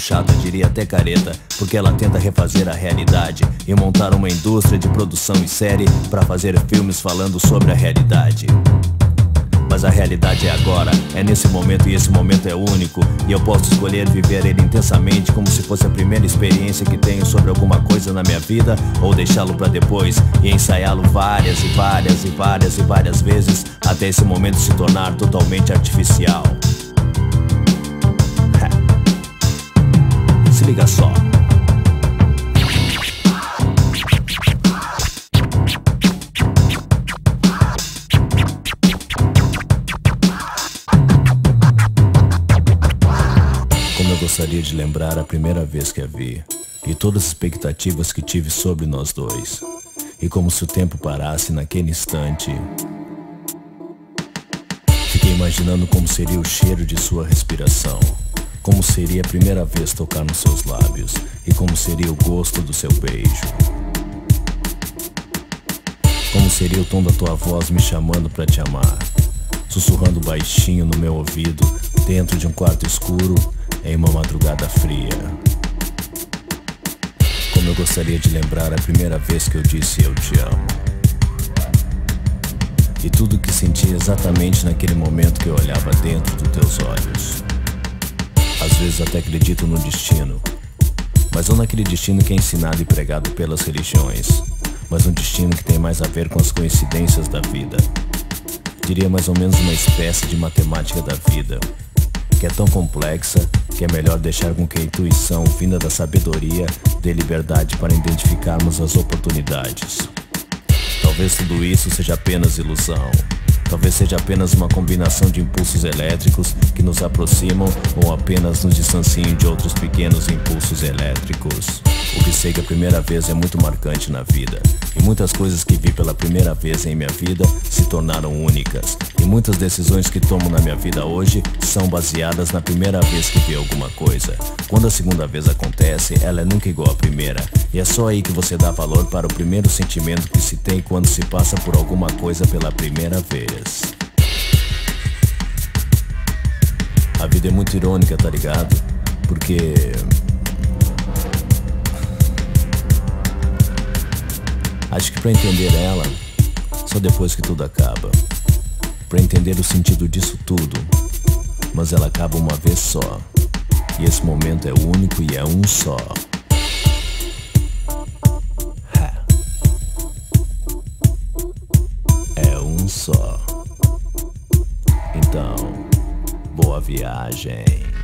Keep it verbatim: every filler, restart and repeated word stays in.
chata, diria até careta, porque ela tenta refazer a realidade e montar uma indústria de produção em série pra fazer filmes falando sobre a realidade. Mas a realidade é agora, é nesse momento, e esse momento é único, e eu posso escolher viver ele intensamente como se fosse a primeira experiência que tenho sobre alguma coisa na minha vida, ou deixá-lo pra depois e ensaiá-lo várias e várias e várias e várias vezes até esse momento se tornar totalmente artificial. Se liga só. Como eu gostaria de lembrar a primeira vez que a vi, e todas as expectativas que tive sobre nós dois, e como se o tempo parasse naquele instante. Fiquei imaginando como seria o cheiro de sua respiração, como seria a primeira vez tocar nos seus lábios, e como seria o gosto do seu beijo. Como seria o tom da tua voz me chamando pra te amar, sussurrando baixinho no meu ouvido, dentro de um quarto escuro, em uma madrugada fria. Como eu gostaria de lembrar a primeira vez que eu disse eu te amo, e tudo o que senti exatamente naquele momento que eu olhava dentro dos teus olhos. Às vezes até acredito no destino, mas não naquele destino que é ensinado e pregado pelas religiões, mas um destino que tem mais a ver com as coincidências da vida. Diria mais ou menos uma espécie de matemática da vida, que é tão complexa que é melhor deixar com que a intuição, vinda da sabedoria, dê liberdade para identificarmos as oportunidades. Talvez tudo isso seja apenas ilusão. Talvez seja apenas uma combinação de impulsos elétricos que nos aproximam ou apenas nos distanciam de outros pequenos impulsos elétricos. O que sei que a primeira vez é muito marcante na vida, e muitas coisas que vi pela primeira vez em minha vida se tornaram únicas, e muitas decisões que tomo na minha vida hoje são baseadas na primeira vez que vi alguma coisa. Quando a segunda vez acontece, ela é nunca igual à primeira, e é só aí que você dá valor para o primeiro sentimento que se tem quando se passa por alguma coisa pela primeira vez. A vida é muito irônica, tá ligado? Porque acho que pra entender ela, só depois que tudo acaba. Pra entender o sentido disso tudo, mas ela acaba uma vez só, e esse momento é único e é um só. É um só. Então, boa viagem.